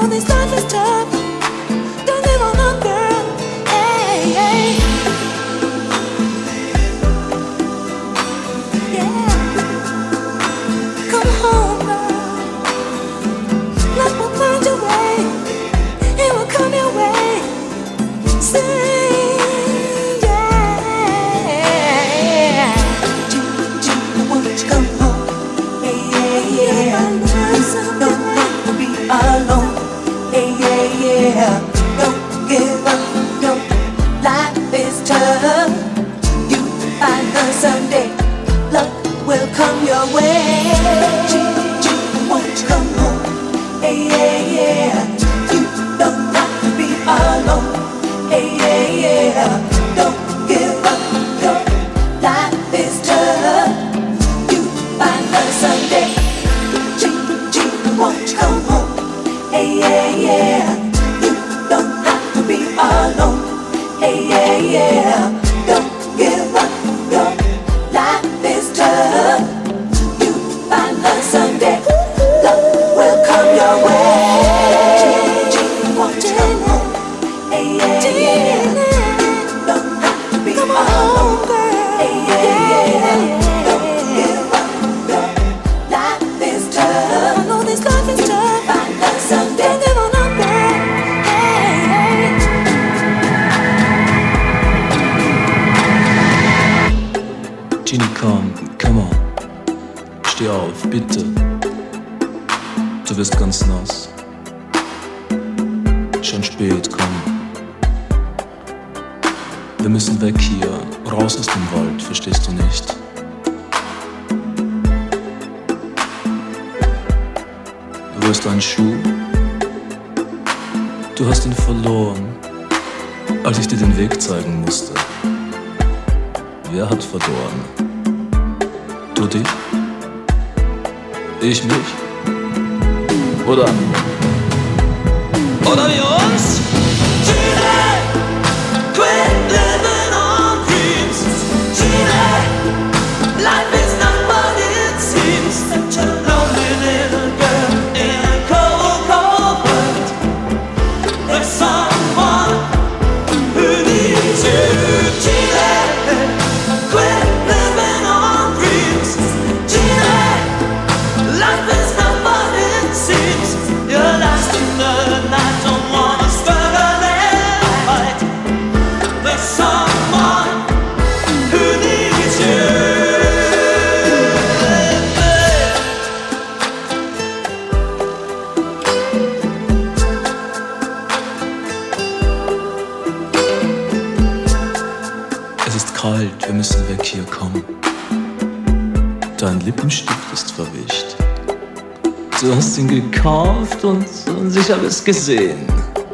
Gekauft und ich habe es gesehen.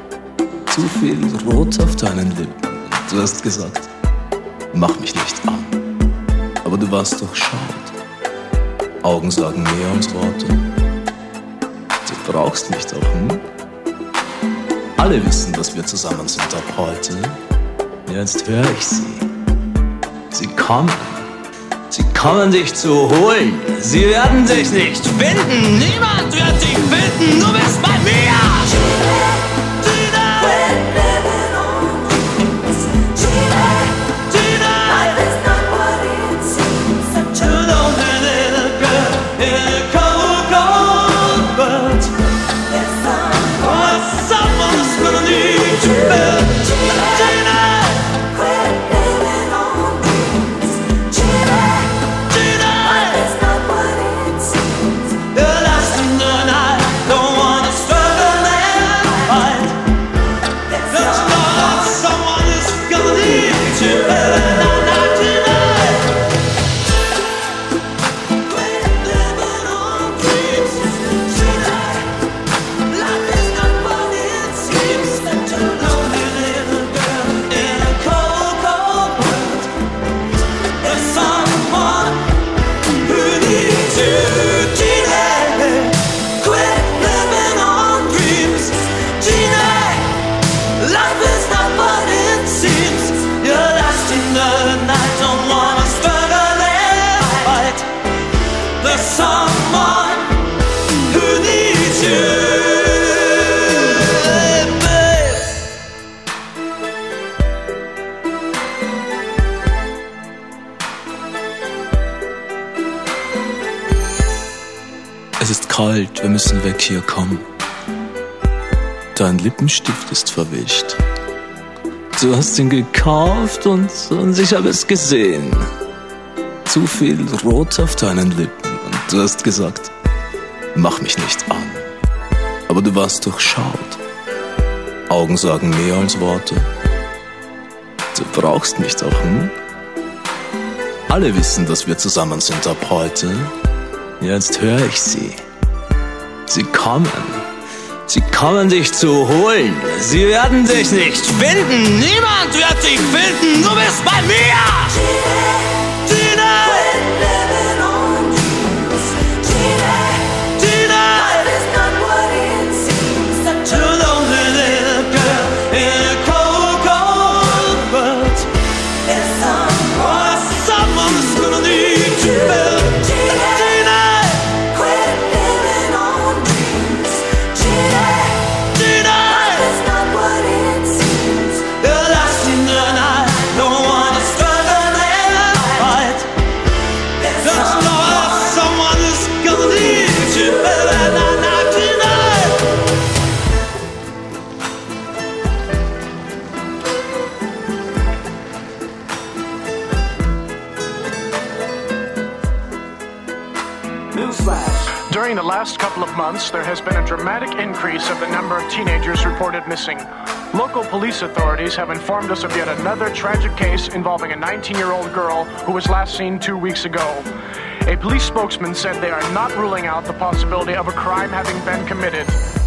Zu viel Rot auf deinen Lippen. Du hast gesagt, mach mich nicht an. Aber du warst durchschaut. Augen sagen mehr als Worte. Du brauchst mich doch, hm? Alle wissen, dass wir zusammen sind ab heute. Jetzt höre ich sie. Sie kommen. Sie kommen dich zu holen. Sie werden dich nicht finden. Niemand wird dich finden. Du bist bei mir. There's someone who needs you. Es ist kalt, wir müssen weg hier, komm. Dein Lippenstift ist verwischt. Du hast ihn gekauft und ich habe es gesehen. Zu viel Rot auf deinen Lippen und du hast gesagt, mach mich nicht an. Aber du warst durchschaut. Augen sagen mehr als Worte. Du brauchst mich doch, hm? Alle wissen, dass wir zusammen sind ab heute. Jetzt höre ich sie. Sie kommen. Sie kommen dich zu holen. Sie werden dich nicht finden. Niemand wird dich finden. Du bist bei mir. Tina. During the last couple of months, there has been a dramatic increase of the number of teenagers reported missing. Local police authorities have informed us of yet another tragic case involving a 19-year-old girl who was last seen 2 weeks ago. A police spokesman said they are not ruling out the possibility of a crime having been committed.